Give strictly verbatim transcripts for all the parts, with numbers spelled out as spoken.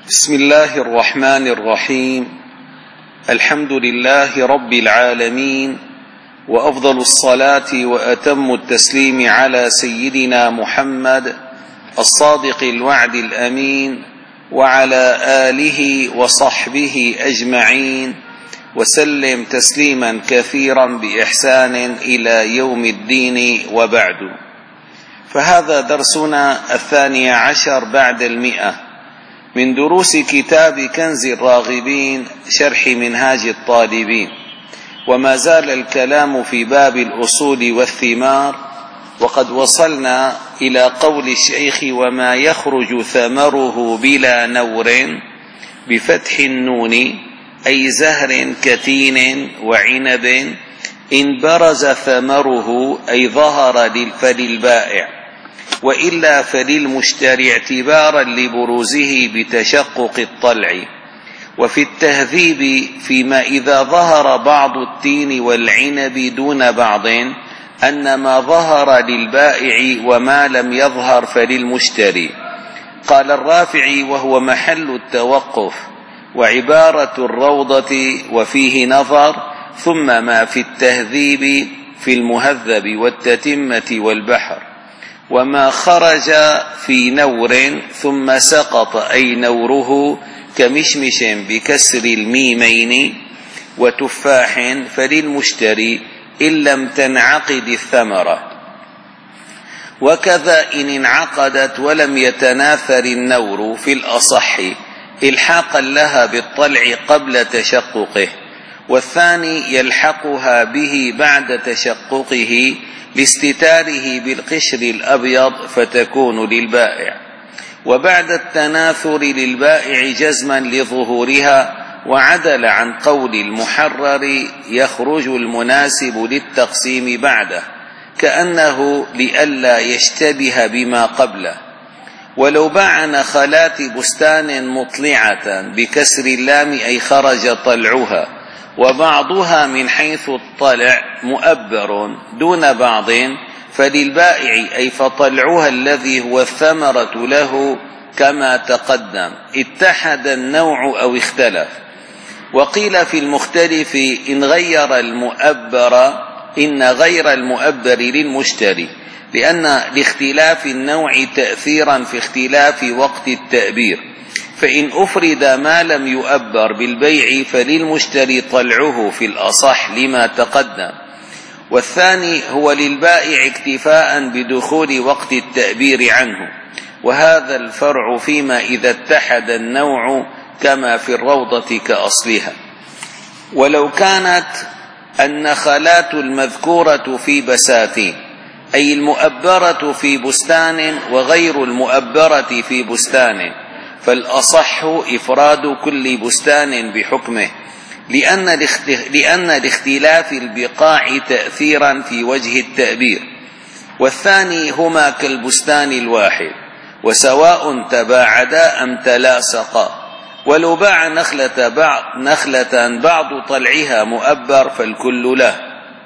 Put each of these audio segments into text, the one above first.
بسم الله الرحمن الرحيم. الحمد لله رب العالمين، وأفضل الصلاة وأتم التسليم على سيدنا محمد الصادق الوعد الأمين، وعلى آله وصحبه أجمعين، وسلم تسليما كثيرا بإحسان إلى يوم الدين، وبعد. فهذا درسنا الثاني عشر بعد المئة من دروس كتاب كنز الراغبين شرح منهاج الطالبين، وما زال الكلام في باب الأصول والثمار، وقد وصلنا إلى قول الشيخ: وما يخرج ثمره بلا نور بفتح النون، أي زهر كتين وعنب إن برز ثمره، أي ظهر فللبائع، وإلا فللمشتري اعتبارا لبروزه بتشقق الطلع. وفي التهذيب فيما إذا ظهر بعض التين والعنب دون بعض، أن ما ظهر للبائع وما لم يظهر فللمشتري. قال الرافعي: وهو محل التوقف، وعبارة الروضة وفيه نظر، ثم ما في التهذيب في المهذب والتتمة والبحر. وما خرج في نور ثم سقط، أي نوره، كمشمش بكسر الميمين وتفاح، فللمشتري إن لم تنعقد الثمرة. وكذا إن انعقدت ولم يتناثر النور في الأصح، إلحاقا لها بالطلع قبل تشققه، والثاني يلحقها به بعد تشققه لاستتاره بالقشر الأبيض، فتكون للبائع. وبعد التناثر للبائع جزما لظهورها، وعدل عن قول المحرر: يخرج المناسب للتقسيم بعده، كأنه لئلا يشتبه بما قبله. ولو باع نخلات بستان مطلعة بكسر اللام، أي خرج طلعها، وبعضها من حيث الطلع مؤبر دون بعض، فللبائع، أي فطلعها الذي هو الثمرة له كما تقدم، اتحد النوع أو اختلف. وقيل في المختلف: إن غير المؤبر إن غير المؤبر للمشتري، لأن لاختلاف النوع تأثيرا في اختلاف وقت التأبير. فإن أفرد ما لم يؤبر بالبيع فللمشتري طلعه في الأصح لما تقدم، والثاني هو للبائع اكتفاء بدخول وقت التأبير عنه. وهذا الفرع فيما إذا اتحد النوع كما في الروضة كأصلها. ولو كانت النخلات المذكورة في بساتين، أي المؤبرة في بستان وغير المؤبرة في بستان، فالأصح إفراد كل بستان بحكمه، لأن لأن لاختلاف البقاع تأثيرا في وجه التأبير. والثاني هما كالبستان الواحد، وسواء تباعدا أم تلاصقا. ولو باع نخلة بعض, نخلة بعض طلعها مؤبر فالكل له.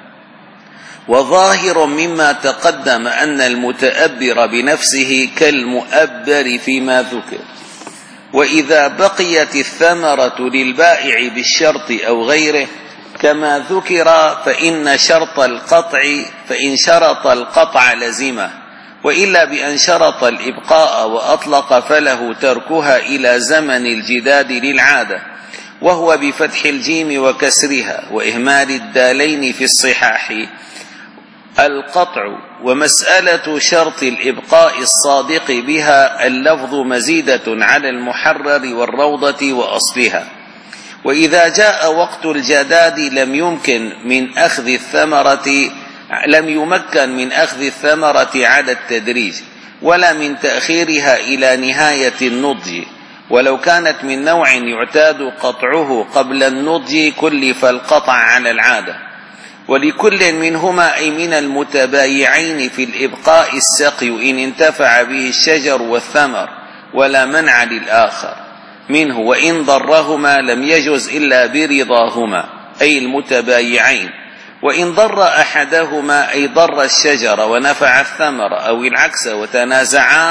وظاهر مما تقدم أن المتأبر بنفسه كالمؤبر فيما ذكر. وإذا بقيت الثمرة للبائع بالشرط أو غيره كما ذكر، فإن شرط القطع فإن شرط القطع لزمه، وإلا بأن شرط الإبقاء وأطلق فله تركها إلى زمن الجداد للعادة، وهو بفتح الجيم وكسرها وإهمال الدالين في الصحاح القطع. ومسألة شرط الإبقاء الصادق بها اللفظ مزيدة على المحرر والروضة وأصلها. وإذا جاء وقت الجداد لم يمكن من أخذ الثمرة لم يمكن من أخذ الثمرة على التدريج، ولا من تأخيرها إلى نهاية النضج. ولو كانت من نوع يعتاد قطعه قبل النضج كلف القطع على العادة. ولكل منهما، أي من المتبايعين في الإبقاء، السقي إن انتفع به الشجر والثمر، ولا منع للآخر منه. وإن ضرهما لم يجز إلا برضاهما، أي المتبايعين. وإن ضر أحدهما، أي ضر الشجر ونفع الثمر، أو العكس وتنازعا،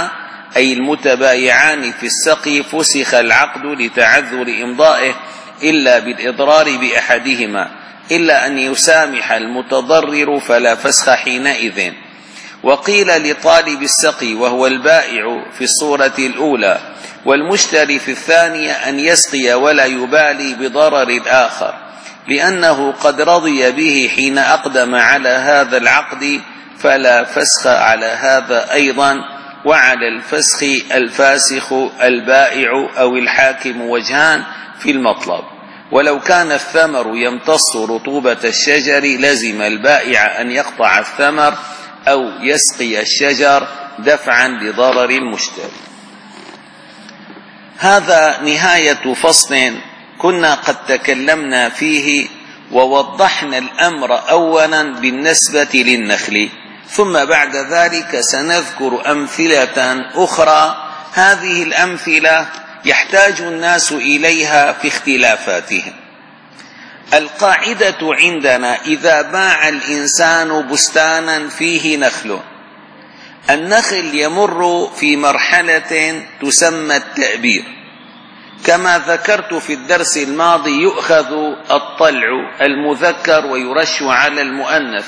أي المتبايعان في السقي فسخ العقد لتعذر إمضائه إلا بالإضرار بأحدهما، إلا أن يسامح المتضرر فلا فسخ حينئذ. وقيل لطالب السقي وهو البائع في الصورة الأولى والمشتري في الثانية أن يسقي ولا يبالي بضرر الآخر، لأنه قد رضي به حين أقدم على هذا العقد، فلا فسخ على هذا أيضا. وعلى الفسخ الفاسخ البائع أو الحاكم وجهان في المطلب. ولو كان الثمر يمتص رطوبة الشجر لزم البائع أن يقطع الثمر أو يسقي الشجر دفعا لضرر المشتري. هذا نهاية فصل كنا قد تكلمنا فيه ووضحنا الأمر أولا بالنسبة للنخل، ثم بعد ذلك سنذكر أمثلة أخرى. هذه الأمثلة يحتاج الناس إليها في اختلافاتهم. القاعدة عندنا: إذا باع الإنسان بستانا فيه نخل، النخل يمر في مرحلة تسمى التأبير، كما ذكرت في الدرس الماضي يؤخذ الطلع المذكر ويرش على المؤنث،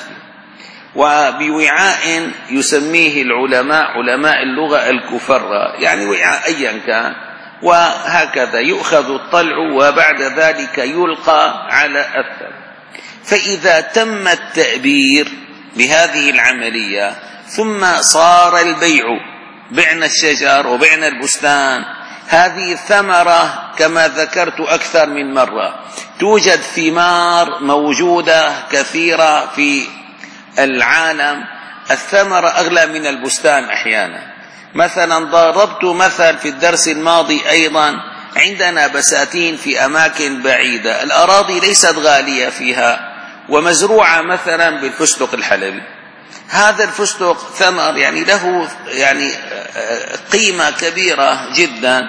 وبوعاء يسميه العلماء علماء اللغة الكفرة، يعني وعاء أيا كان، وهكذا يؤخذ الطلع وبعد ذلك يلقى على الثمر. فإذا تم التأبير بهذه العملية ثم صار البيع، بعنا الشجر وبعنا البستان، هذه الثمرة كما ذكرت أكثر من مرة توجد ثمار موجودة كثيرة في العالم، الثمرة أغلى من البستان أحيانا. مثلا ضربت مثل في الدرس الماضي أيضا، عندنا بساتين في أماكن بعيدة، الأراضي ليست غالية فيها ومزروعة مثلا بالفستق الحلبي. هذا الفستق ثمر يعني له يعني قيمة كبيرة جدا،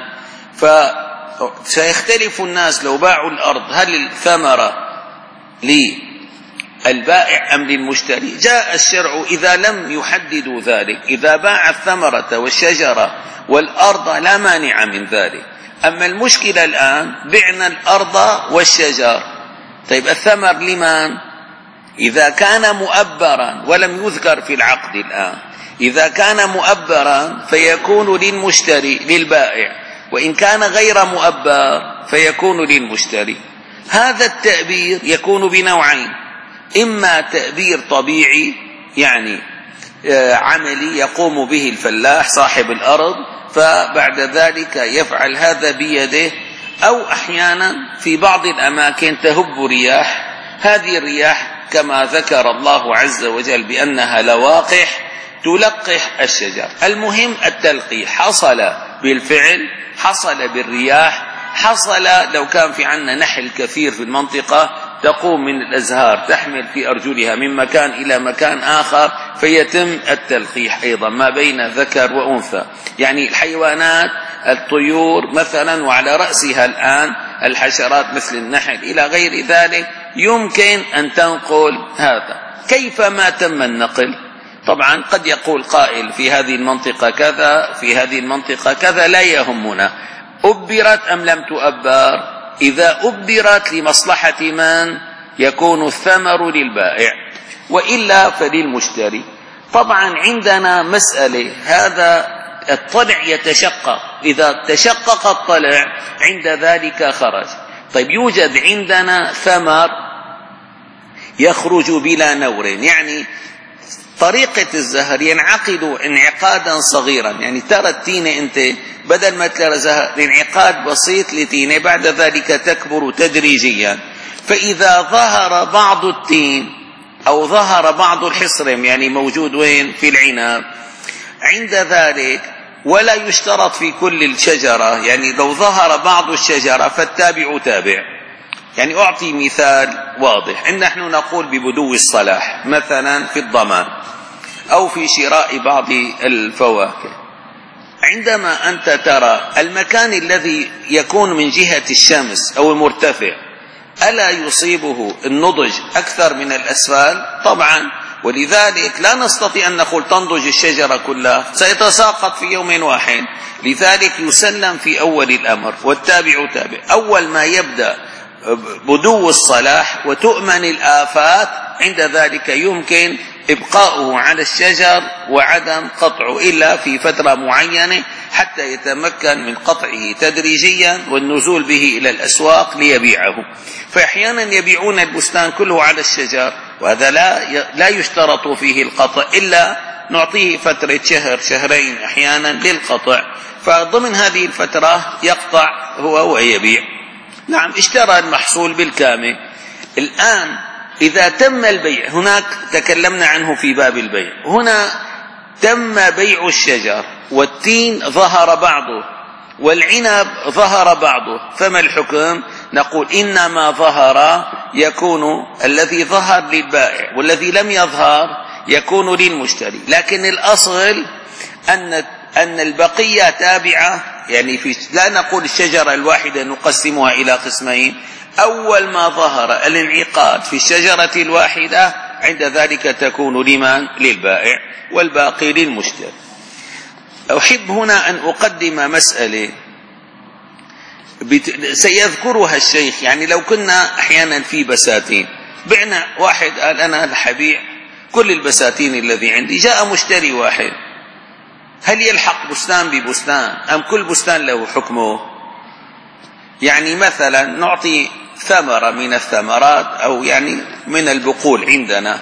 فسيختلف الناس لو باعوا الأرض هل الثمرة للبائع أم للمشتري. جاء الشرع إذا لم يحددوا ذلك، إذا باع الثمرة والشجرة والأرض لا مانع من ذلك. أما المشكلة الآن بعنا الأرض والشجر، طيب الثمر لمن؟ إذا كان مؤبرا ولم يذكر في العقد الآن، إذا كان مؤبرا فيكون للمشتري للبائع، وإن كان غير مؤبر فيكون للمشتري. هذا التأبير يكون بنوعين: إما تأبير طبيعي يعني عملي يقوم به الفلاح صاحب الأرض، فبعد ذلك يفعل هذا بيده، أو أحيانا في بعض الأماكن تهب رياح، هذه الرياح كما ذكر الله عز وجل بأنها لواقح تلقح الشجر. المهم التلقيح حصل بالفعل، حصل بالرياح، حصل لو كان في عنا نحل كثير في المنطقة تقوم من الأزهار تحمل في أرجلها من مكان إلى مكان آخر، فيتم التلقيح أيضا ما بين ذكر وأنثى، يعني الحيوانات الطيور مثلا، وعلى رأسها الآن الحشرات مثل النحل إلى غير ذلك، يمكن أن تنقل هذا. كيف ما تم النقل؟ طبعا قد يقول قائل في هذه المنطقة كذا، في هذه المنطقة كذا، لا يهمنا أبرت أم لم تؤبر. إذا أبرت لمصلحة من؟ يكون الثمر للبائع، وإلا فللمشتري. طبعا عندنا مسألة، هذا الطلع يتشقق، إذا تشقق الطلع عند ذلك خرج. طيب يوجد عندنا ثمر يخرج بلا نور، يعني طريقة الزهر ينعقد انعقادا صغيرا، يعني ترى التينة أنت بدل ما ترى زهر انعقاد بسيط لتينة، بعد ذلك تكبر تدريجيا. فإذا ظهر بعض التين أو ظهر بعض الحصرم، يعني موجود وين؟ في العنب، عند ذلك ولا يشترط في كل الشجرة، يعني لو ظهر بعض الشجرة فالتابع تابع. يعني أعطي مثال واضح، إن نحن نقول ببدو الصلاح مثلا في الضمان أو في شراء بعض الفواكه. عندما أنت ترى المكان الذي يكون من جهة الشمس أو المرتفع ألا يصيبه النضج أكثر من الأسفل؟ طبعا ولذلك لا نستطيع أن نقول تنضج الشجرة كلها، سيتساقط في يوم واحد. لذلك يسلم في أول الأمر والتابع تابع. أول ما يبدأ بدو الصلاح وتؤمن الآفات، عند ذلك يمكن إبقاؤه على الشجر وعدم قطعه إلا في فترة معينة حتى يتمكن من قطعه تدريجيا والنزول به إلى الأسواق ليبيعه. فأحيانا يبيعون البستان كله على الشجر، وهذا لا لا يشترط فيه القطع، إلا نعطيه فترة شهر شهرين أحيانا للقطع، فضمن هذه الفترة يقطع هو ويبيع. نعم، اشترى المحصول بالكامل. الآن إذا تم البيع، هناك تكلمنا عنه في باب البيع، هنا تم بيع الشجر والتين ظهر بعضه والعنب ظهر بعضه، فما الحكم؟ نقول إنما ظهر يكون الذي ظهر للبائع، والذي لم يظهر يكون للمشتري. لكن الأصل أن أن البقية تابعة، يعني في لا نقول الشجرة الواحدة نقسمها إلى قسمين. أول ما ظهر الانعقاد في الشجرة الواحدة عند ذلك تكون لمن؟ للبائع، والباقي للمشتري. أحب هنا أن أقدم مسألة سيذكرها الشيخ. يعني لو كنا أحيانا في بساتين، بعنا واحد قال أنا الحبيع كل البساتين الذي عندي، جاء مشتري واحد، هل يلحق بستان ببستان أم كل بستان له حكمه؟ يعني مثلا نعطي ثمرة من الثمرات أو يعني من البقول عندنا،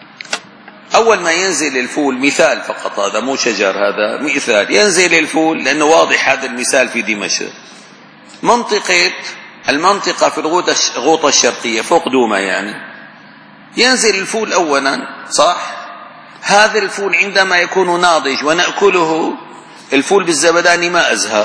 أول ما ينزل الفول، مثال فقط هذا مو شجر، هذا مثال، ينزل الفول لأنه واضح هذا المثال في دمشق، منطقة المنطقة في الغوطة الشرقية فوق دوما، يعني ينزل الفول أولا، صح؟ هذا الفول عندما يكون ناضج ونأكله، الفول بالزبداني ما أزهر،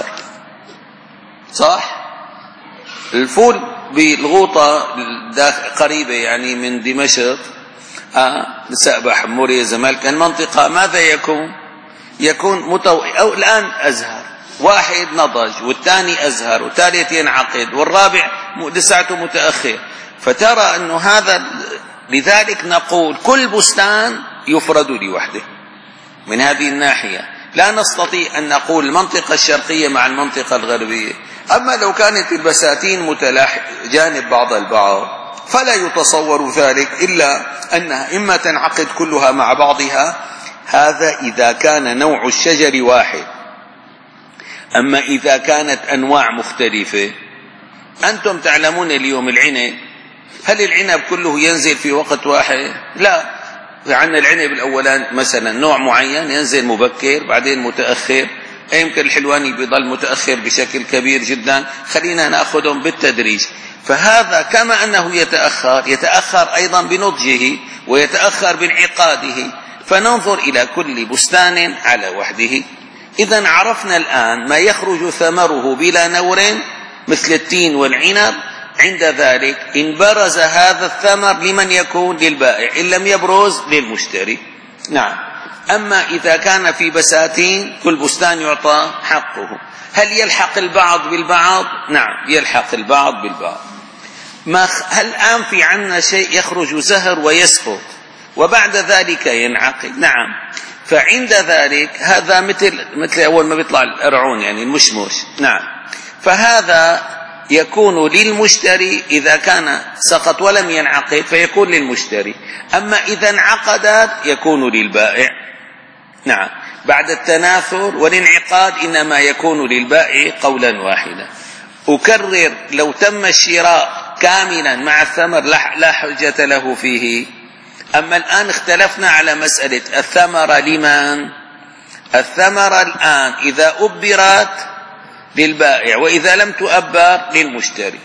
صح؟ الفول بالغوطة قريبة يعني من دمشق، آه سأبح موريا زمالك، المنطقة ماذا يكون؟ يكون متو... أو الآن أزهر، واحد نضج والثاني أزهر والثالث ينعقد والرابع لساعته متأخر، فترى أنه هذا. لذلك نقول كل بستان يفرد لوحده. من هذه الناحية لا نستطيع أن نقول المنطقة الشرقية مع المنطقة الغربية. أما لو كانت البساتين متلاحقة جانب بعض البعض فلا يتصور ذلك إلا أنها إما تنعقد كلها مع بعضها، هذا إذا كان نوع الشجر واحد. أما إذا كانت أنواع مختلفة، أنتم تعلمون اليوم العنب، هل العنب كله ينزل في وقت واحد؟ لا، عندنا العنب الأولان مثلا نوع معين ينزل مبكر بعدين متأخر، يمكن الحلواني بيضل متأخر بشكل كبير جدا، خلينا نأخذهم بالتدريج. فهذا كما أنه يتأخر يتأخر أيضا بنضجه ويتأخر بانعقاده، فننظر إلى كل بستان على وحده. إذن عرفنا الآن ما يخرج ثمره بلا نور مثل التين والعنب، عند ذلك إن برز هذا الثمر لمن يكون؟ للبائع، إن لم يبرز للمشتري. نعم. أما إذا كان في بساتين كل بستان يعطى حقه، هل يلحق البعض بالبعض؟ نعم، يلحق البعض بالبعض. ما هل الآن في عنا شيء يخرج زهر ويسقط وبعد ذلك ينعقد؟ نعم. فعند ذلك هذا مثل مثل أول ما بيطلع الأرعون، يعني المشموش. نعم. فهذا يكون للمشتري إذا كان سقط ولم ينعقد فيكون للمشتري، أما إذا انعقدت يكون للبائع. نعم. بعد التناثر والانعقاد إنما يكون للبائع قولا واحدا. أكرر، لو تم الشراء كاملا مع الثمر لا حجة له فيه. أما الآن اختلفنا على مسألة الثمرة لمن؟ الثمرة الآن إذا أبرت للبائع وإذا لم تؤبر للمشتري.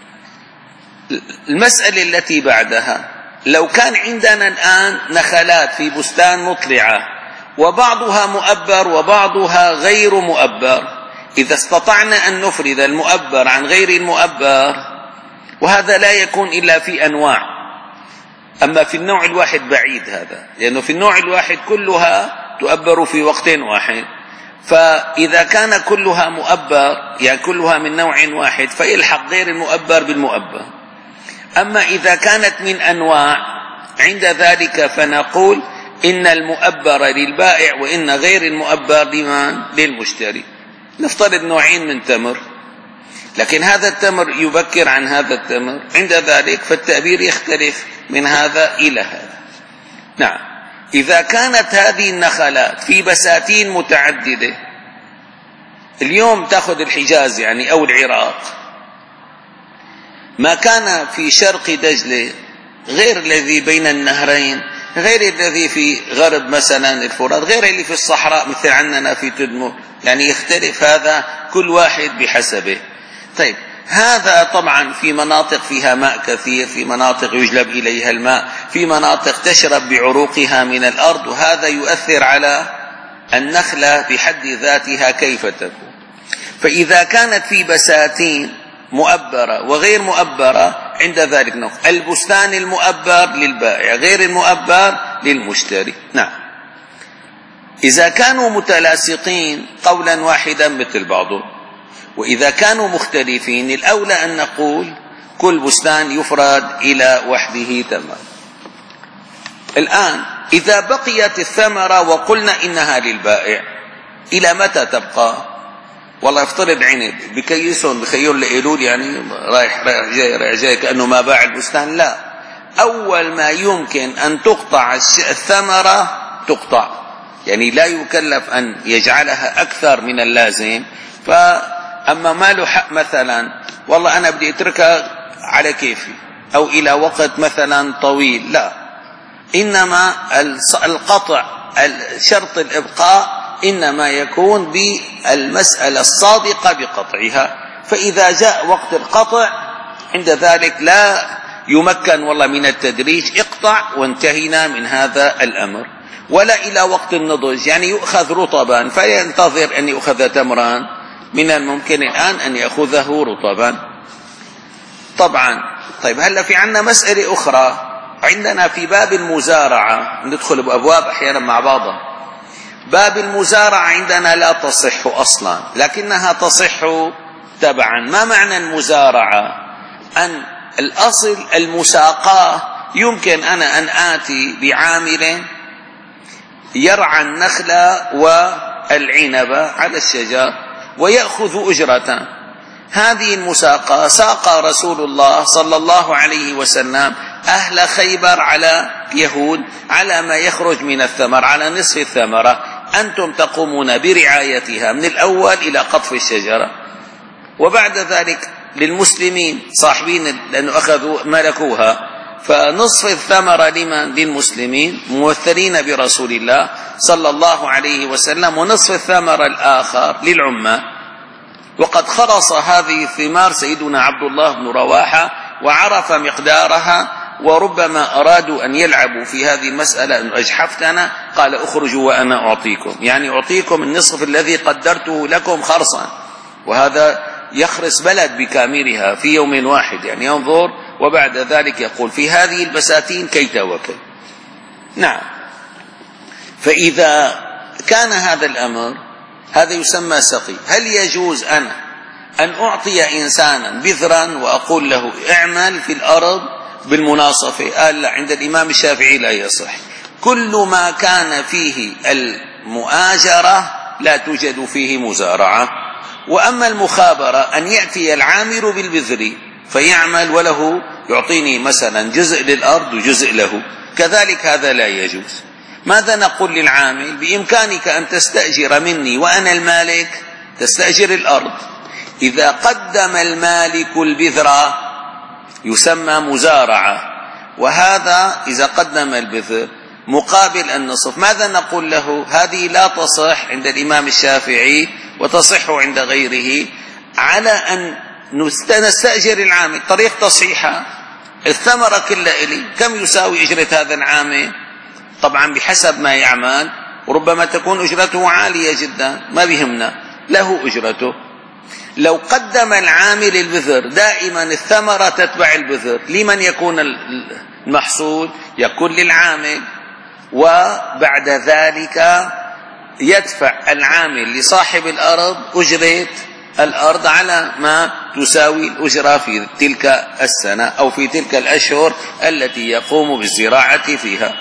المسألة التي بعدها، لو كان عندنا الآن نخلات في بستان مطلعة وبعضها مؤبر وبعضها غير مؤبر، إذا استطعنا أن نفرد المؤبر عن غير المؤبر، وهذا لا يكون إلا في أنواع، أما في النوع الواحد بعيد هذا، لأنه في النوع الواحد كلها تؤبر في وقت واحد. فإذا كان كلها مؤبر يعني كلها من نوع واحد فيلحق غير المؤبر بالمؤبر. أما إذا كانت من أنواع عند ذلك فنقول إن المؤبر للبائع وإن غير المؤبر لمن؟ للمشتري. نفترض نوعين من تمر، لكن هذا التمر يبكر عن هذا التمر، عند ذلك فالتأبير يختلف من هذا إلى هذا. نعم. إذا كانت هذه النخلات في بساتين متعددة، اليوم تأخذ الحجاز يعني أو العراق، ما كان في شرق دجلة غير الذي بين النهرين، غير الذي في غرب مثلا الفرات، غير اللي في الصحراء مثل عندنا في تدمر، يعني يختلف هذا كل واحد بحسبه. طيب هذا طبعا في مناطق فيها ماء كثير، في مناطق يجلب إليها الماء، في مناطق تشرب بعروقها من الأرض، وهذا يؤثر على النخلة بحد ذاتها كيف تكون. فإذا كانت في بساتين مؤبرة وغير مؤبرة، عند ذلك نقول البستان المؤبر للبائع، غير المؤبر للمشتري. نعم. إذا كانوا متلاصقين قولا واحدا مثل بعضهم، وإذا كانوا مختلفين الأولى أن نقول كل بستان يفرد إلى وحده تمام. الآن إذا بقيت الثمرة وقلنا إنها للبائع، إلى متى تبقى؟ والله افترض عنب بكيسون بخيون لإيلول، يعني رايح رايح جاي رايح جاي كأنه ما باع البستان، لا، أول ما يمكن أن تقطع الثمرة تقطع، يعني لا يكلف أن يجعلها أكثر من اللازم. فأما ما له حق مثلا والله أنا بدي أتركها على كيفي أو إلى وقت مثلا طويل، لا، إنما القطع شرط الإبقاء إنما يكون بالمسألة الصادقة بقطعها. فإذا جاء وقت القطع عند ذلك لا يمكن والله من التدريج، اقطع وانتهينا من هذا الأمر. ولا إلى وقت النضج، يعني يؤخذ رطبا فينتظر أن يؤخذ تمران، من الممكن الآن أن يأخذه رطبا طبعا. طيب هلا في عندنا مسألة أخرى، عندنا في باب المزارعة، ندخل بأبواب أحيانا مع بعضها. باب المزارعة عندنا لا تصح أصلا، لكنها تصح تبعا. ما معنى المزارعة؟ أن الأصل المساقاة، يمكن أنا أن آتي بعامل يرعى النخلة والعنبة على الشجر ويأخذ أجرة. هذه المساقاة ساق رسول الله صلى الله عليه وسلم أهل خيبر على يهود على ما يخرج من الثمر، على نصف الثمرة، أنتم تقومون برعايتها من الأول إلى قطف الشجرة، وبعد ذلك للمسلمين صاحبين لأنه أخذوا ملكوها، فنصف الثمرة لمن؟ للمسلمين ممثلين برسول الله صلى الله عليه وسلم، ونصف الثمرة الآخر للعمال. وقد خرص هذه الثمار سيدنا عبد الله بن رواحة وعرف مقدارها، وربما أرادوا أن يلعبوا في هذه المسألة، أن أجحفتنا، قال أخرجوا وأنا أعطيكم، يعني أعطيكم النصف الذي قدرته لكم خرصا، وهذا يخرس بلد بكاملها في يوم واحد، يعني ينظر وبعد ذلك يقول في هذه البساتين كيت وكي. نعم. فإذا كان هذا الأمر، هذا يسمى سقي. هل يجوز أنا أن أعطي إنسانا بذرا وأقول له اعمل في الأرض بالمناصفة؟ قال لا، عند الإمام الشافعي لا يصح. كل ما كان فيه المؤاجرة لا توجد فيه مزارعة. وأما المخابرة أن يأتي العامل بالبذر فيعمل وله يعطيني مثلا جزء للأرض وجزء له، كذلك هذا لا يجوز. ماذا نقول للعامل؟ بإمكانك أن تستأجر مني وأنا المالك، تستأجر الأرض. إذا قدم المالك البذرة يسمى مزارعة، وهذا إذا قدم البذر مقابل النصف، ماذا نقول له؟ هذه لا تصح عند الإمام الشافعي وتصح عند غيره، على أن نستأجر العامل. طريق تصحيحها الثمرة كلها إلي، كم يساوي أجرة هذا العامل؟ طبعا بحسب ما يعمل، وربما تكون أجرته عالية جدا، ما بيهمنا، له أجرته. لو قدم العامل البذر، دائما الثمرة تتبع البذر، لمن يكون المحصول؟ يكون للعامل، وبعد ذلك يدفع العامل لصاحب الأرض أجرة الأرض على ما تساوي الأجرة في تلك السنة أو في تلك الأشهر التي يقوم بالزراعة فيها.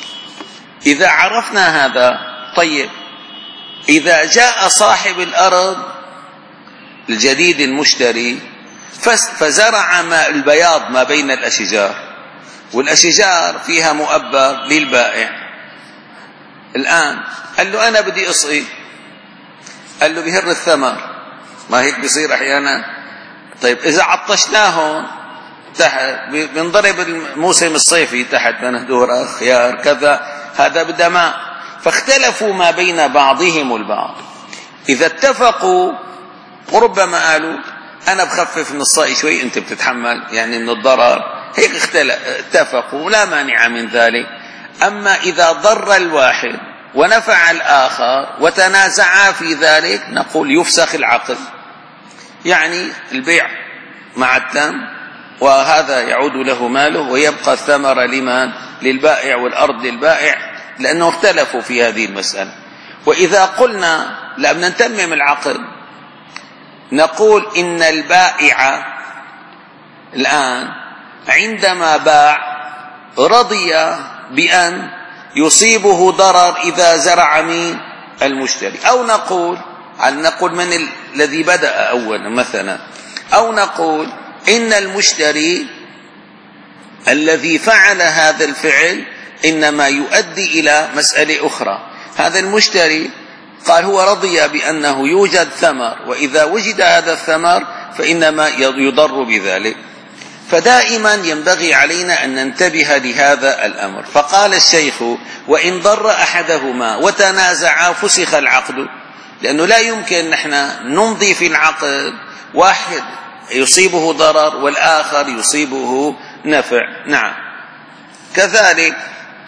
إذا عرفنا هذا، طيب إذا جاء صاحب الأرض الجديد المشتري فزرع ما البياض ما بين الأشجار، والأشجار فيها مؤبر للبائع، الآن قال له أنا بدي أسقي، قال له بهر الثمر، ما هيك بيصير أحيانا. طيب إذا عطشناهم تحت بنضرب الموسم الصيفي تحت بندورة خيار كذا، هذا بده ماء، فاختلفوا ما بين بعضهم البعض. إذا اتفقوا وربما قالوا أنا بخفف من الصاء شوي أنت بتتحمل يعني من الضرر، هيك اتفقوا لا مانع من ذلك. أما إذا ضر الواحد ونفع الآخر وتنازعا في ذلك نقول يفسخ العقد، يعني البيع مع التم، وهذا يعود له ماله ويبقى الثمرة لمن؟ للبائع، والأرض للبائع، لأنه اختلفوا في هذه المسألة. وإذا قلنا لا بدنا نتمم العقد نقول إن البائع الآن عندما باع رضي بأن يصيبه ضرر إذا زرع مين؟ المشتري. أو نقول نقول من الذي بدأ أولا مثلا، أو نقول إن المشتري الذي فعل هذا الفعل إنما يؤدي إلى مسألة أخرى. هذا المشتري قال هو رضي بأنه يوجد ثمر، وإذا وجد هذا الثمر فإنما يضر بذلك. فدائما ينبغي علينا أن ننتبه لهذا الأمر. فقال الشيخ وإن ضر أحدهما وتنازعا فسخ العقد، لأنه لا يمكن نحن نمضي في العقد واحد يصيبه ضرر والآخر يصيبه نفع. نعم كذلك.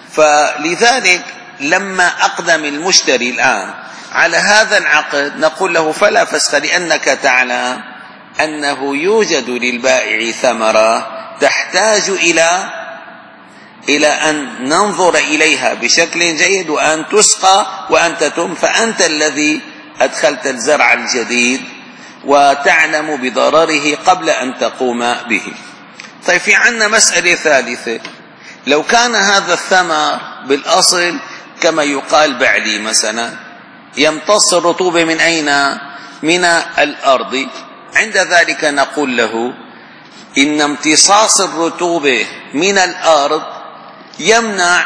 فلذلك لما أقدم المشتري الآن على هذا العقد نقول له فلا فسخ، لأنك تعلم أنه يوجد للبائع ثمرة تحتاج إلى إلى أن ننظر إليها بشكل جيد وأن تسقى وأن تتم، فأنت الذي أدخلت الزرع الجديد وتعلم بضرره قبل أن تقوم به. طيب في عنا مسألة ثالثة، لو كان هذا الثمر بالأصل كما يقال بعلي مثلا يمتص الرطوبة من أين؟ من الأرض، عند ذلك نقول له إن امتصاص الرطوبة من الأرض يمنع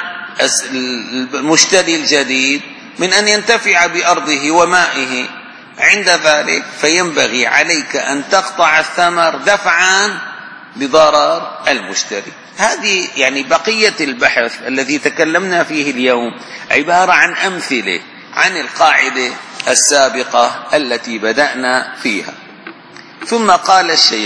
المشتري الجديد من أن ينتفع بأرضه ومائه، عند ذلك فينبغي عليك أن تقطع الثمر دفعا بضرر المشتري. هذه يعني بقية البحث الذي تكلمنا فيه اليوم عبارة عن أمثلة عن القاعدة السابقة التي بدأنا فيها. ثم قال الشيخ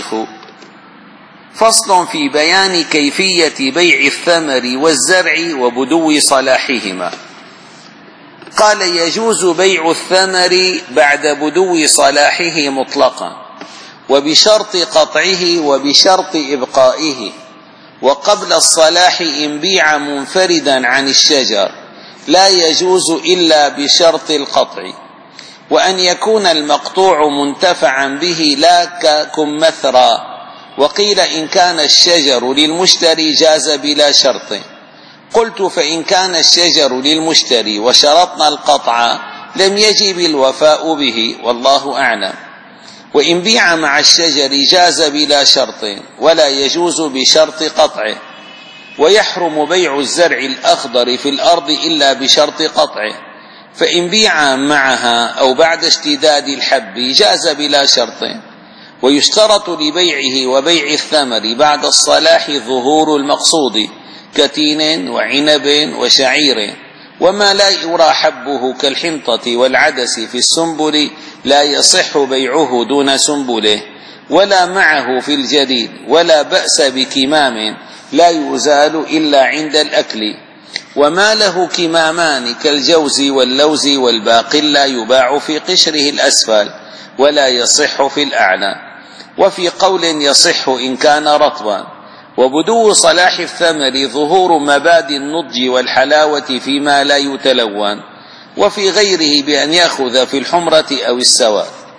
فصل في بيان كيفية بيع الثمر والزرع وبدو صلاحهما. قال يجوز بيع الثمر بعد بدو صلاحه مطلقا وبشرط قطعه وبشرط إبقائه، وقبل الصلاح إن بيع منفردا عن الشجر لا يجوز إلا بشرط القطع، وأن يكون المقطوع منتفعا به لا كمثرا. وقيل إن كان الشجر للمشتري جاز بلا شرط. قلت فإن كان الشجر للمشتري وشرطنا القطع لم يجب الوفاء به والله أعلم. وإن بيع مع الشجر جاز بلا شرط ولا يجوز بشرط قطعه. ويحرم بيع الزرع الأخضر في الأرض إلا بشرط قطعه، فإن بيع معها أو بعد اشتداد الحب جاز بلا شرط. ويشترط لبيعه وبيع الثمر بعد الصلاح ظهور المقصود كتين وعنب وشعير، وما لا يرى حبه كالحنطة والعدس في السنبل لا يصح بيعه دون سنبله، ولا معه في الجديد، ولا بأس بكمام لا يزال إلا عند الأكل. وما له كمامان كالجوز واللوز والباقل لا يباع في قشره الأسفل ولا يصح في الأعلى. وفي قول يصح إن كان رطبا. وبدو صلاح الثمر ظهور مبادئ النضج والحلاوة فيما لا يتلون، وفي غيره بأن يأخذ في الحمرة أو السواد.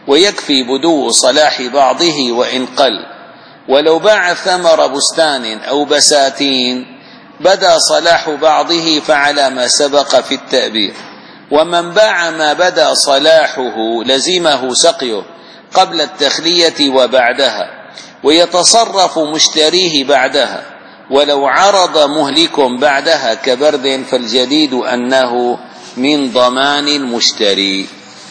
ويكفي بدو صلاح بعضه وإن قل. ولو باع ثمر بستان أو بساتين بدا صلاح بعضه فعلى ما سبق في التأبير. ومن باع ما بدا صلاحه لزمه سقيه قبل التخلية وبعدها، ويتصرف مشتريه بعدها، ولو عرض مهلك بعدها كبرد فالجديد أنه من ضمان المشتري.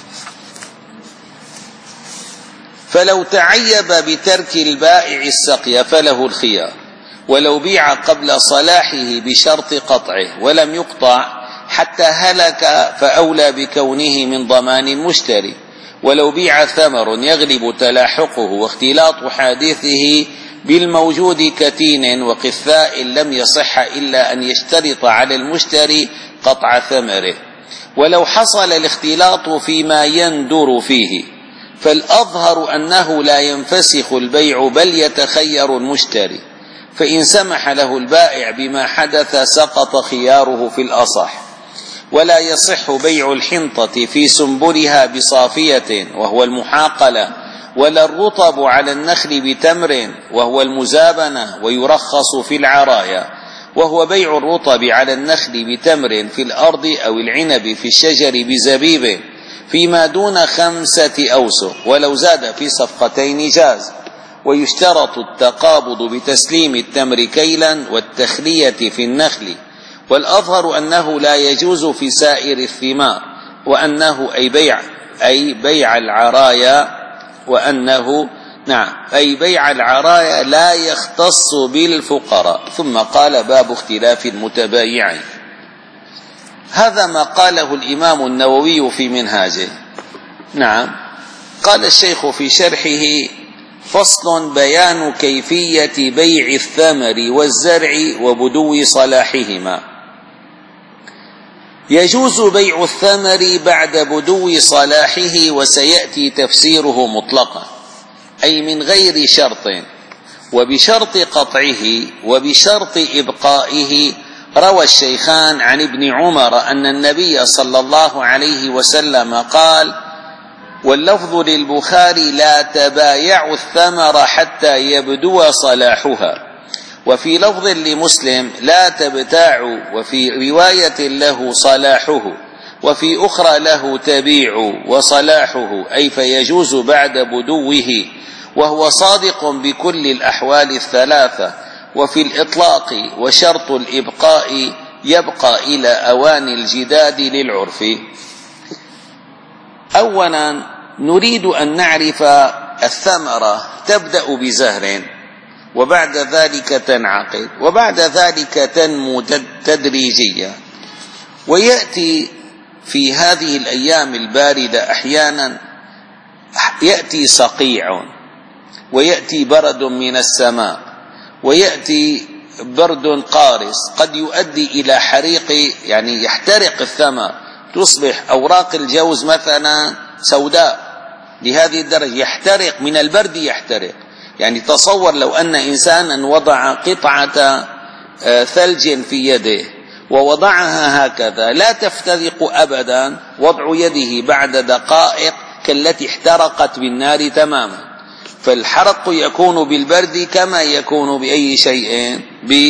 فلو تعيب بترك البائع السقي فله الخيار، ولو بيع قبل صلاحه بشرط قطعه ولم يقطع حتى هلك فأولى بكونه من ضمان المشتري. ولو بيع ثمر يغلب تلاحقه واختلاط حادثه بالموجود كتين وقثاء لم يصح إلا أن يشترط على المشتري قطع ثمره. ولو حصل الاختلاط فيما يندر فيه فالأظهر أنه لا ينفسخ البيع بل يتخير المشتري، فإن سمح له البائع بما حدث سقط خياره في الأصح. ولا يصح بيع الحنطة في سنبلها بصافية وهو المحاقلة، ولا الرطب على النخل بتمر وهو المزابنة، ويرخص في العرايا وهو بيع الرطب على النخل بتمر في الأرض أو العنب في الشجر بزبيب فيما دون خمسة أوسق، ولو زاد في صفقتين جاز. ويشترط التقابض بتسليم التمر كيلا والتخلية في النخل، والأظهر أنه لا يجوز في سائر الثمار، وأنه أي بيع أي بيع العرايا وأنه نعم أي بيع العرايا لا يختص بالفقراء. ثم قال باب اختلاف المتبايعين. هذا ما قاله الإمام النووي في منهاجه. نعم قال الشيخ في شرحه: فصل: بيان كيفية بيع الثمر والزرع وبدو صلاحهما. يجوز بيع الثمر بعد بدو صلاحه، وسيأتي تفسيره مطلقا، أي من غير شرط، وبشرط قطعه وبشرط إبقائه. روى الشيخان عن ابن عمر أن النبي صلى الله عليه وسلم قال: واللفظ للبخاري: لا تبايعوا الثمر حتى يبدو صلاحها. وفي لفظ لمسلم: لا تبتاعوا. وفي رواية له: صلاحه. وفي أخرى له: تبيعوا وصلاحه، أي فيجوز بعد بدوه، وهو صادق بكل الأحوال الثلاثة. وفي الإطلاق وشرط الإبقاء يبقى إلى أوان الجداد للعرف. أولا نريد أن نعرف الثمرة تبدأ بزهر، وبعد ذلك تنعقد، وبعد ذلك تنمو تدريجيا. ويأتي في هذه الأيام الباردة أحيانا يأتي صقيع، ويأتي برد من السماء، ويأتي برد قارس قد يؤدي إلى حريق، يعني يحترق الثمر، تصبح أوراق الجوز مثلا سوداء لهذه الدرجة، يحترق من البرد يحترق. يعني تصور لو أن إنسانا وضع قطعة ثلج في يده ووضعها هكذا لا تفترق أبدا، وضع يده بعد دقائق كالتي احترقت بالنار تماما. فالحرق يكون بالبرد كما يكون بأي شيء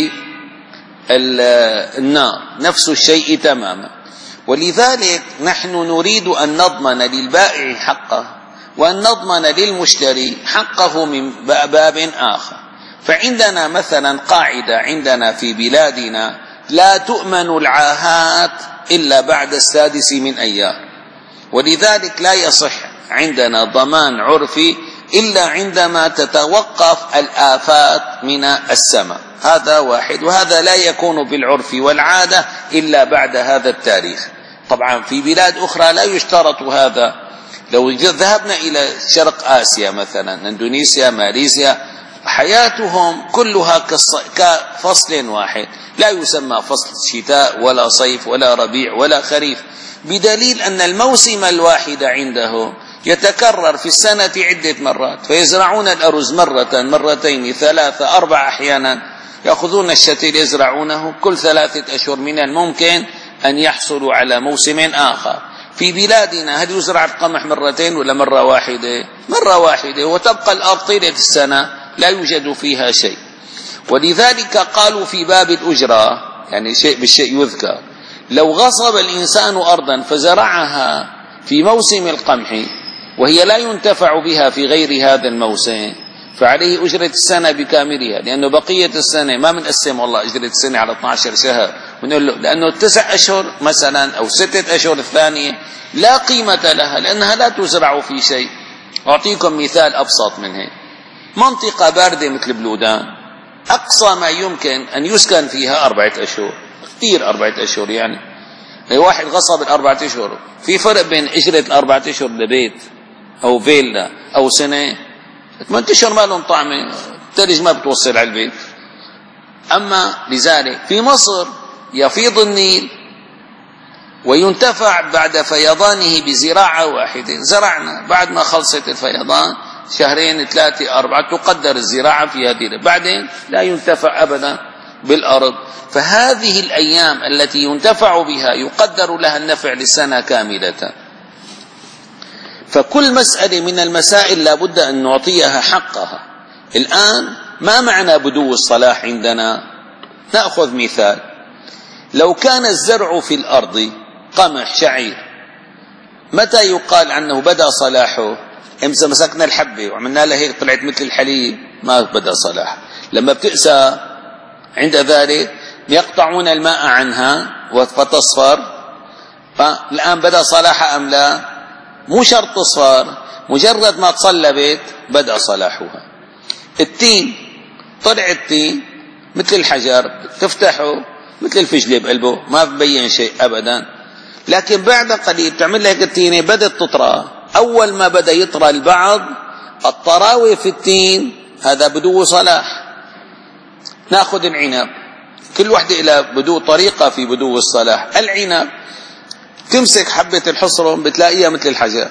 بالنار، نفس الشيء تماما. ولذلك نحن نريد أن نضمن للبائع حقه وأن نضمن للمشتري حقه من باب آخر. فعندنا مثلا قاعدة عندنا في بلادنا: لا تؤمن العاهات إلا بعد السادس من أيام. ولذلك لا يصح عندنا ضمان عرفي إلا عندما تتوقف الآفات من السماء. هذا واحد، وهذا لا يكون بالعرف والعادة إلا بعد هذا التاريخ. طبعا في بلاد أخرى لا يشترط هذا. لو ذهبنا إلى شرق آسيا مثلا إندونيسيا ماليزيا، حياتهم كلها كفصل واحد، لا يسمى فصل شتاء ولا صيف ولا ربيع ولا خريف، بدليل أن الموسم الواحد عندهم يتكرر في السنة عدة مرات. فيزرعون الأرز مرة مرتين ثلاثة أربع، أحيانا يأخذون الشتيل يزرعونه كل ثلاثة أشهر، من الممكن أن يحصلوا على موسم آخر. في بلادنا هل يزرع القمح مرتين ولا مرة واحدة؟ مرة واحدة، وتبقى الأرض طيلة السنة لا يوجد فيها شيء. ولذلك قالوا في باب الأجرة، يعني شيء بالشيء يذكر، لو غصب الإنسان أرضا فزرعها في موسم القمح وهي لا ينتفع بها في غير هذا الموسم فعليه أجرة السنة بكاملها، لأنه بقية السنة ما بنقسم والله أجرة السنة على اثني عشر شهر ونقول له، لأنه التسع أشهر مثلا أو ستة أشهر الثانية لا قيمة لها لأنها لا تزرع في شيء. أعطيكم مثال أبسط من هيك. منطقة باردة مثل بلودان أقصى ما يمكن أن يسكن فيها أربعة أشهر، كثير أربعة أشهر، يعني واحد غصب الأربعة أشهر. في فرق بين أجرة الأربعة أشهر لبيت أو فيلا أو سنة، ثمان أشهر ما لهم طعمة، الثلج ما بتوصل على البيت. أما لذلك في مصر يفيض النيل وينتفع بعد فيضانه بزراعة واحدة، زرعنا بعد ما خلصت الفيضان شهرين ثلاثة أربعة تقدر الزراعة في هذه، بعدين لا ينتفع أبدا بالأرض. فهذه الأيام التي ينتفع بها يقدر لها النفع للسنة كاملة. فكل مسألة من المسائل لا بد أن نعطيها حقها. الآن ما معنى بدو الصلاح عندنا؟ نأخذ مثال. لو كان الزرع في الأرض قمح شعير، متى يقال عنه بدأ صلاحه؟ امتى مسكنا الحبة وعملنا لها هيك طلعت مثل الحليب ما بدأ صلاح. لما بتأسى عند ذلك يقطعون الماء عنها فتصفر، فالآن بدأ صلاحها أم لا؟ مو شرط تصفر، مجرد ما تصلبت بدأ صلاحها. التين طلع التين مثل الحجر، تفتحه مثل الفجلة بقلبه ما ببين شيء أبدا، لكن بعد قليل تعمل لك التينة بدأت تطرى. أول ما بدأ يطرى البعض الطراوة في التين هذا بدو صلاح. نأخذ العنب، كل واحدة إلى بدو طريقة في بدو الصلاح. العنب تمسك حبة الحصرم بتلاقيها مثل الحجر،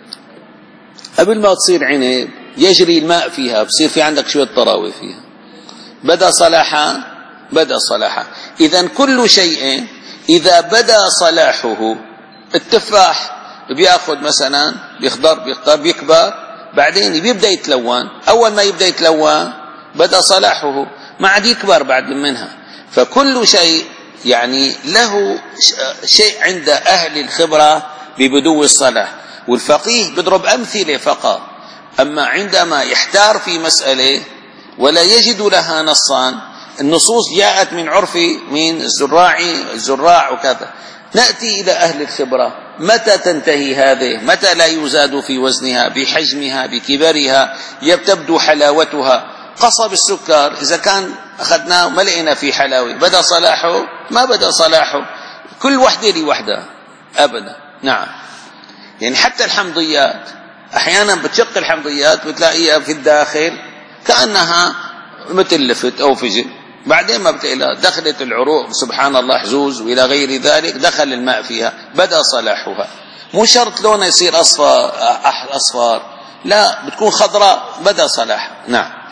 قبل ما تصير عنب يجري الماء فيها، بصير في عندك شوية طراوة فيها، بدأ صلاحها بدأ صلاحها. إذن كل شيء إذا بدأ صلاحه، التفاح بياخذ مثلا بيخضر بيخضر بيكبر، بعدين بيبدأ يتلون، أول ما يبدأ يتلون بدأ صلاحه، ما عاد يكبر بعد منها. فكل شيء يعني له شيء عند أهل الخبرة ببدو الصلاح. والفقيه بيضرب أمثلة فقط، أما عندما يحتار في مسألة ولا يجد لها نصا، النصوص جاءت من عرف من الزراعي الزراع وكذا، نأتي إلى أهل الخبرة متى تنتهي هذه، متى لا يزاد في وزنها بحجمها بكبرها تبدو حلاوتها. قصب السكر إذا كان أخذناه ما لقينا في حلاوة بدأ صلاحه؟ ما بدأ صلاحه، كل وحدة لوحدها أبدا. نعم، يعني حتى الحمضيات أحيانا بتشق الحمضيات بتلاقيها في الداخل كأنها مثل لفت أو فجل، بعدين ما بتقلها دخلت العروق سبحان الله حزوز وإلى غير ذلك، دخل الماء فيها بدأ صلاحها. مو شرط لونها يصير أصفر أصفر، لا بتكون خضراء بدأ صلاحها. نعم.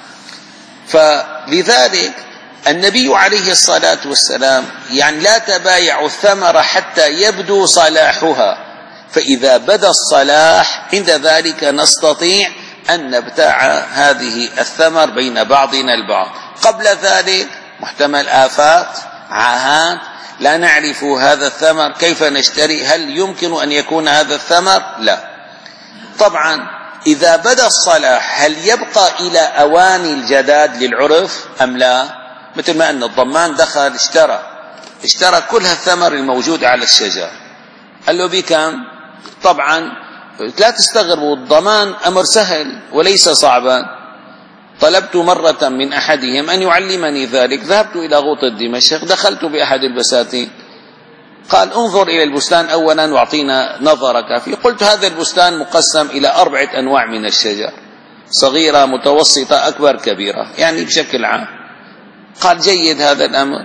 فلذلك النبي عليه الصلاة والسلام يعني لا تبايع الثمرة حتى يبدو صلاحها، فإذا بدا الصلاح عند ذلك نستطيع أن نبتاع هذه الثمر بين بعضنا البعض. قبل ذلك محتمل آفات عاهات لا نعرف هذا الثمر كيف نشتري، هل يمكن أن يكون هذا الثمر؟ لا. طبعا إذا بدا الصلاح هل يبقى إلى أواني الجداد للعرف أم لا؟ مثل ما أن الضمان دخل اشترى اشترى كل هالثمر الموجود على الشجر، قال له بكم؟ طبعا لا تستغربوا، الضمان أمر سهل وليس صعبا. طلبت مرة من أحدهم أن يعلمني ذلك، ذهبت إلى غوطة دمشق، دخلت بأحد البساتين، قال انظر إلى البستان أولا واعطينا نظرك فيه. قلت هذا البستان مقسم إلى أربعة أنواع من الشجر، صغيرة متوسطة أكبر كبيرة، يعني بشكل عام. قال جيد هذا الأمر.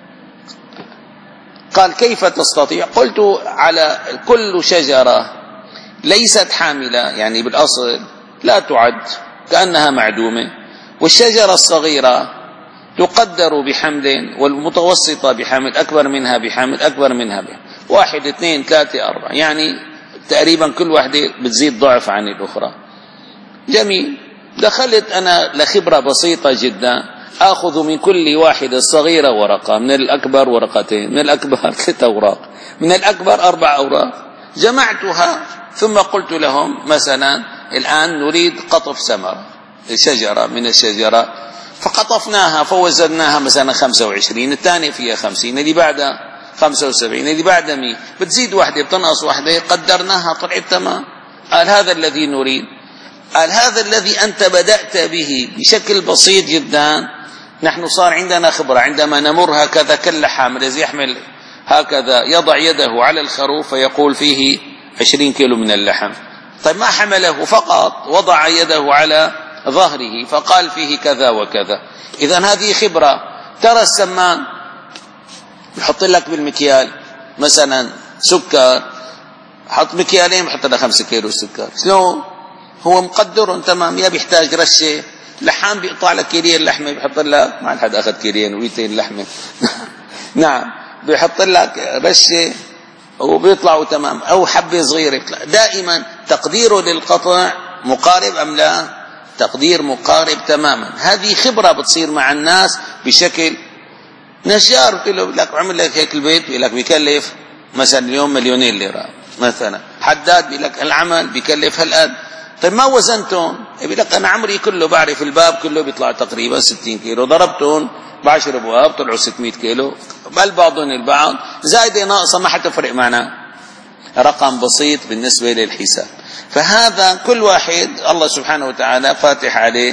قال كيف تستطيع؟ قلت على كل شجرة ليست حاملة يعني بالأصل لا تعد كأنها معدومة، والشجرة الصغيرة تقدر بحمل، والمتوسطة بحمل، أكبر منها بحمل، أكبر منها بحمل، واحد اثنين ثلاثة أربعة، يعني تقريبا كل واحدة بتزيد ضعف عن الأخرى. جميل. دخلت أنا لخبرة بسيطة جدا، آخذ من كل واحدة الصغيرة ورقة، من الأكبر ورقتين، من الأكبر ثلاث أوراق، من الأكبر أربع أوراق، جمعتها ثم قلت لهم مثلا الآن نريد قطف ثمرة شجرة من الشجرة، فقطفناها فوزناها مثلا خمسة وعشرين، الثانية فيها خمسين، اللي بعدها خمسة وسبعين، اللي بعدها مية، بتزيد واحدة بتنقص واحدة، قدرناها طلعت تمام. قال هذا الذي نريد. قال هذا الذي أنت بدأت به بشكل بسيط جدا، نحن صار عندنا خبرة، عندما نمر هكذا كاللحام الذي يحمل هكذا يضع يده على الخروف فيقول فيه عشرين كيلو من اللحم. طيب ما حمله، فقط وضع يده على ظهره فقال فيه كذا وكذا. إذن هذه خبرة. ترى السمان يحط لك بالمكيال مثلا سكر، حط مكيالين بحط لك خمسة كيلو سكر، شلون؟ هو مقدر تمام. يا بيحتاج رشة لحام بيقطع لك كيلين لحمة بيحط لك، ما حد أخذ كيلين ويتين لحمة نعم، بيحط لك رشة وبيطلعوا تمام، أو حبة صغيرة. دائما تقديره للقطع مقارب أم لا؟ تقدير مقارب تماما. هذه خبرة بتصير مع الناس بشكل. نجار قلت له لك عمل لك هيك البيت، بيقول لك بيكلف مثلا اليوم مليونين ليرة مثلا. حداد بيقول لك العمل بيكلف هالقد. طيب ما وزنتهم؟ بيقول لك أنا عمري كله بعرف الباب كله بيطلع تقريبا ستين كيلو، ضربتهم بعشر أبواب طلعوا ستمائة كيلو، بل بعضهم البعض زايدة ناقصة ما حتفرق معنا، رقم بسيط بالنسبة للحساب. فهذا كل واحد الله سبحانه وتعالى فاتح عليه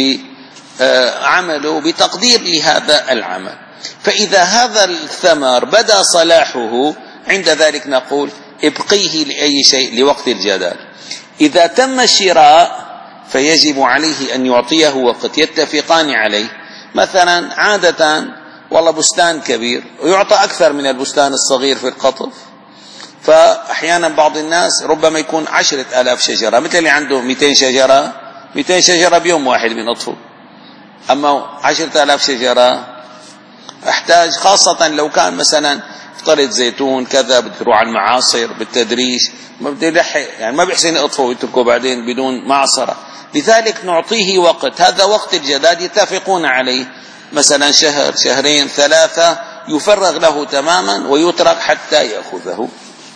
بعمله بتقدير لهذا العمل. فإذا هذا الثمر بدا صلاحه عند ذلك نقول ابقيه لأي شيء لوقت الجدل. إذا تم الشراء فيجب عليه أن يعطيه وقت يتفقان عليه. مثلا عادة والله بستان كبير ويعطى أكثر من البستان الصغير في القطف، فأحيانا بعض الناس ربما يكون عشرة آلاف شجرة، مثل اللي عنده مئتين شجرة مئتين شجرة بيوم واحد بنطفوا. أما عشرة آلاف شجرة احتاج، خاصة لو كان مثلا افترض زيتون كذا بده يروح على المعاصر بالتدريج، ما بده يلحق يعني ما بيحسن يقطفه ويتركه بعدين بدون معصرة. لذلك نعطيه وقت، هذا وقت الجداد يتفقون عليه، مثلا شهر شهرين ثلاثة، يفرغ له تماما ويترك حتى يأخذه.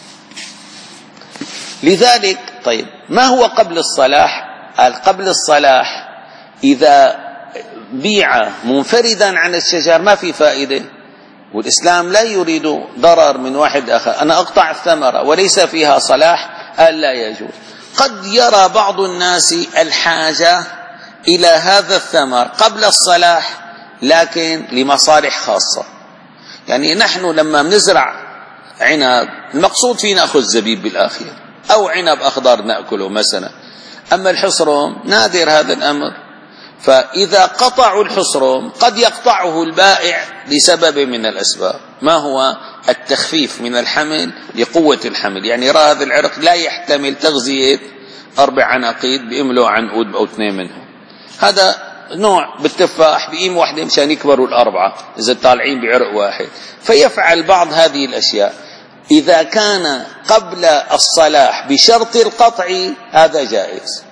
لذلك طيب ما هو قبل الصلاح؟ قال قبل الصلاح إذا بيع منفردا عن الشجر ما في فائدة، والإسلام لا يريد ضرر من واحد آخر. أنا أقطع الثمرة وليس فيها صلاح، قال لا يجوز. قد يرى بعض الناس الحاجة إلى هذا الثمر قبل الصلاح لكن لمصالح خاصة. يعني نحن لما بنزرع عنب المقصود فينا نأخذ زبيب بالآخر، أو عنب أخضر نأكله مثلا. أما الحصرم نادر هذا الأمر، فإذا قطعوا الحصرم قد يقطعه البائع لسبب من الأسباب. ما هو؟ التخفيف من الحمل لقوة الحمل، يعني يرى هذا العرق لا يحتمل تغذية أربع عناقيد بيملوا عنقود أو اثنين منهم. هذا نوع بالتفاح بقيم واحدة مشان يكبروا الأربعة إذا طالعين بعرق واحد، فيفعل بعض هذه الأشياء. إذا كان قبل الصلاح بشرط القطع هذا جائز.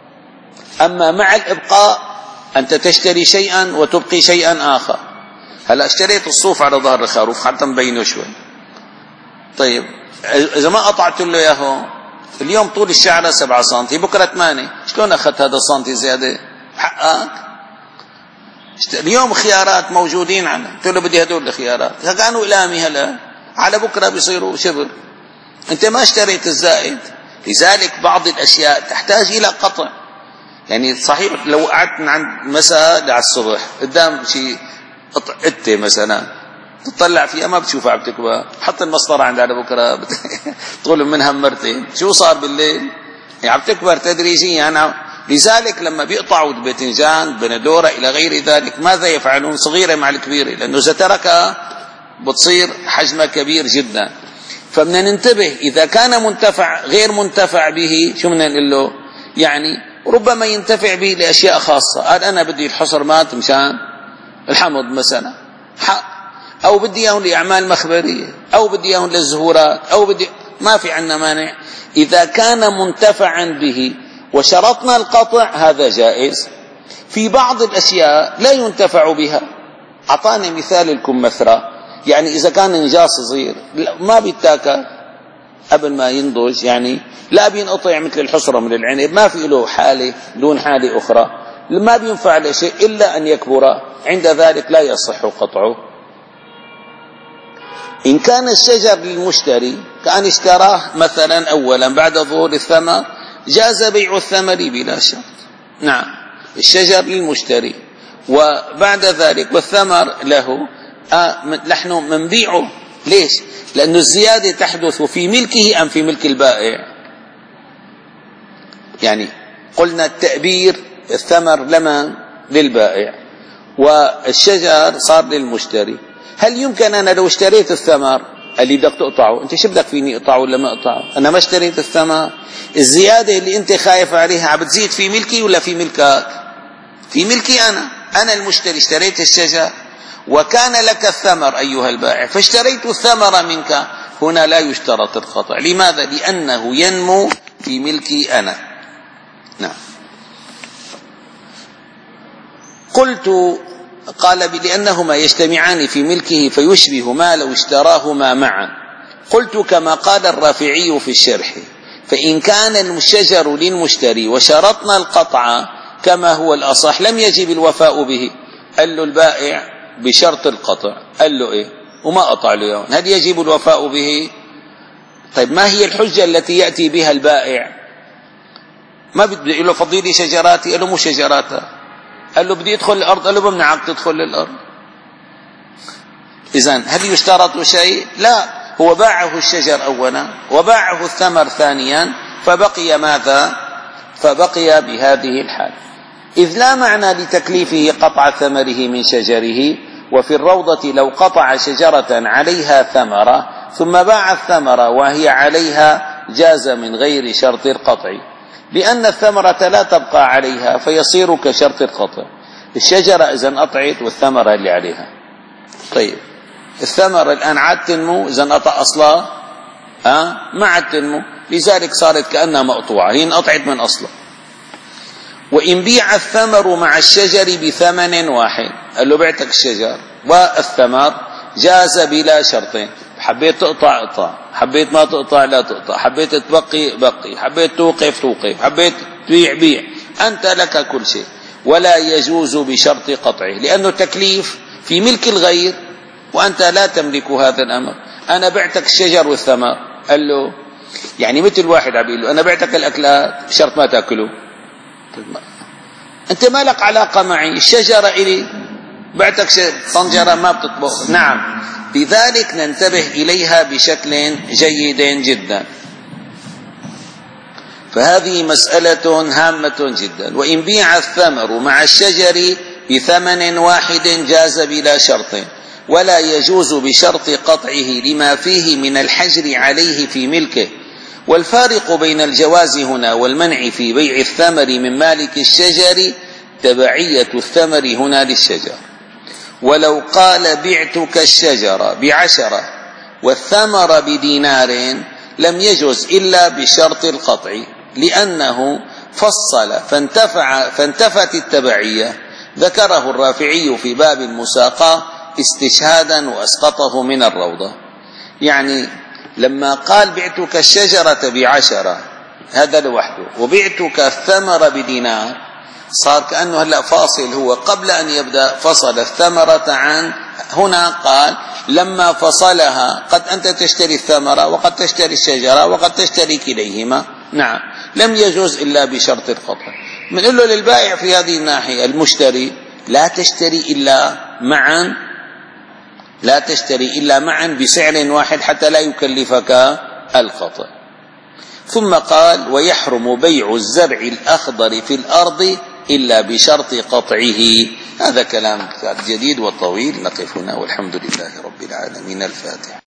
أما مع الإبقاء أنت تشتري شيئا وتبقي شيئا آخر. هلأ اشتريت الصوف على ظهر الخروف حتى نبينه شوي، طيب إذا ما قطعت له إياه اليوم طول الشعرة سبعة سنتي بكرة ثمانية، شلون أخذت هذا السنتي زيادة؟ حقك. اليوم خيارات موجودين عنا، قلت له بدي هدول الخيارات، كانوا إلامي هلا على بكرة بيصيروا شبر، أنت ما اشتريت الزائد. لذلك بعض الأشياء تحتاج إلى قطع. يعني صحيح لو قعدت من عند مساء على الصبح قدام شيء قطعة مثلا تطلع فيها ما بتشوفها عم تكبر، حط المسطرة عند على بكرة تقول منها مرتين، شو صار بالليل؟ يعني عم تكبر تدريجيا يعني. لذلك لما بيقطعوا الباذنجان بندورة إلى غير ذلك ماذا يفعلون؟ صغيرة مع الكبيرة، لأنه إذا تركها بتصير حجمها كبير جدا. فبدنا ننتبه إذا كان منتفع غير منتفع به شو بدنا نقول له؟ يعني ربما ينتفع به لأشياء خاصة، قال أنا بدي الحصر مات مشان الحمض مثلا حق، أو بدي إياهم لأعمال مخبرية، أو بدي إياهم للزهورات، أو بدي ما في عندنا مانع. إذا كان منتفعا به وشرطنا القطع هذا جائز. في بعض الأشياء لا ينتفع بها. أعطاني مثال الكمثرى، يعني إذا كان انجاص صغير ما بيتاكل قبل ما ينضج، يعني لا بينقطع مثل الحصرة من العنب، ما في له حالة دون حالة أخرى، ما بينفع لشيء إلا أن يكبر، عند ذلك لا يصح قطعه. إن كان الشجر للمشتري كأن اشتراه مثلا أولا بعد ظهور الثمر جاز بيع الثمر بلا شرط. نعم، الشجر للمشتري وبعد ذلك والثمر له، آه نحن منبيعه. ليش؟ لأن الزيادة تحدث في ملكه أم في ملك البائع. يعني قلنا التأبير الثمر لمن للبائع والشجر صار للمشتري. هل يمكن أنا لو اشتريت الثمر اللي بدك تقطعه، أنت شو بدك فيني أقطعه ولا ما أقطعه؟ أنا ما اشتريت الثمر، الزيادة اللي أنت خايف عليها عم بتزيد في ملكي ولا في ملكك؟ في ملكي أنا. أنا المشتري اشتريت الشجر وكان لك الثمر أيها البائع فاشتريت الثمر منك، هنا لا يشترط القطع. لماذا؟ لأنه ينمو في ملكي أنا. نعم. قلت قال لأنهما يجتمعان في ملكه فيشبه ما لو اشتراهما معا. قلت كما قال الرافعي في الشرح: فإن كان الشجر للمشتري وشرطنا القطع كما هو الأصح لم يجب الوفاء به. قال له البائع بشرط القطع، قال له إيه وما قطع له يوم، هل يجب الوفاء به؟ طيب ما هي الحجة التي يأتي بها البائع؟ ما بده يقول له فضيلي شجراتي، قال له مو شجراتها. قال له بدي ادخل الأرض، قال له بمنعك تدخل للأرض. إذن هل يشترط شيء؟ لا، هو باعه الشجر أولا وباعه الثمر ثانيا، فبقي ماذا؟ فبقي بهذه الحال. إذ لا معنى لتكليفه قطع ثمره من شجره. وفي الروضة لو قطع شجرة عليها ثمرة ثم باع الثمرة وهي عليها جاز من غير شرط القطع، لأن الثمرة لا تبقى عليها فيصير كشرط القطع. الشجرة إذن قطعت والثمرة اللي عليها. طيب الثمرة الآن عاد تنمو، إذن قطع أصلها أه؟ ما عاد تنمو، لذلك صارت كأنها مقطوعة، هي انقطعت من أصلها. وإن بيع الثمر مع الشجر بثمن واحد، قال له بعتك الشجر والثمر جاز بلا شرطين، حبيت تقطع اقطع، حبيت ما تقطع لا تقطع، حبيت تبقي بقي، حبيت توقف توقف، حبيت تبيع بيع، أنت لك كل شيء. ولا يجوز بشرط قطعه، لأنه التكليف في ملك الغير وأنت لا تملك هذا الأمر. أنا بعتك الشجر والثمر، قال له يعني مثل واحد عم يقول له أنا بعتك الأكلات بشرط ما تأكله. أنت ما لك علاقة معي، الشجرة إلي، بعتك طنجرة ما بتطبخ. نعم، لذلك ننتبه إليها بشكل جيد جدا. فهذه مسألة هامة جدا. وإن بيع الثمر مع الشجر بثمن واحد جاز بلا شرط، ولا يجوز بشرط قطعه لما فيه من الحجر عليه في ملكه. والفارق بين الجواز هنا والمنع في بيع الثمر من مالك الشجر تبعية الثمر هنا للشجر. ولو قال بعتك الشجرة بعشرة والثمر بدينار لم يجوز إلا بشرط القطع، لأنه فصل فانتفع فانتفت التبعية. ذكره الرافعي في باب المساقاة استشهادا وأسقطه من الروضة. يعني لما قال بعتك الشجرة بعشرة هذا لوحده، وبعتك الثمر بدينار، صار كأنه هلأ فاصل، هو قبل أن يبدأ فصل الثمرة عن هنا. قال لما فصلها قد أنت تشتري الثمرة وقد تشتري الشجرة وقد تشتري كليهما. نعم، لم يجوز إلا بشرط القطع. من له للبائع في هذه الناحية المشتري لا تشتري إلا معا، لا تشتري إلا معا بسعر واحد حتى لا يكلفك القطع. ثم قال ويحرم بيع الزرع الأخضر في الأرض إلا بشرط قطعه. هذا كلام جديد وطويل. نقف هنا والحمد لله رب العالمين. الفاتحة.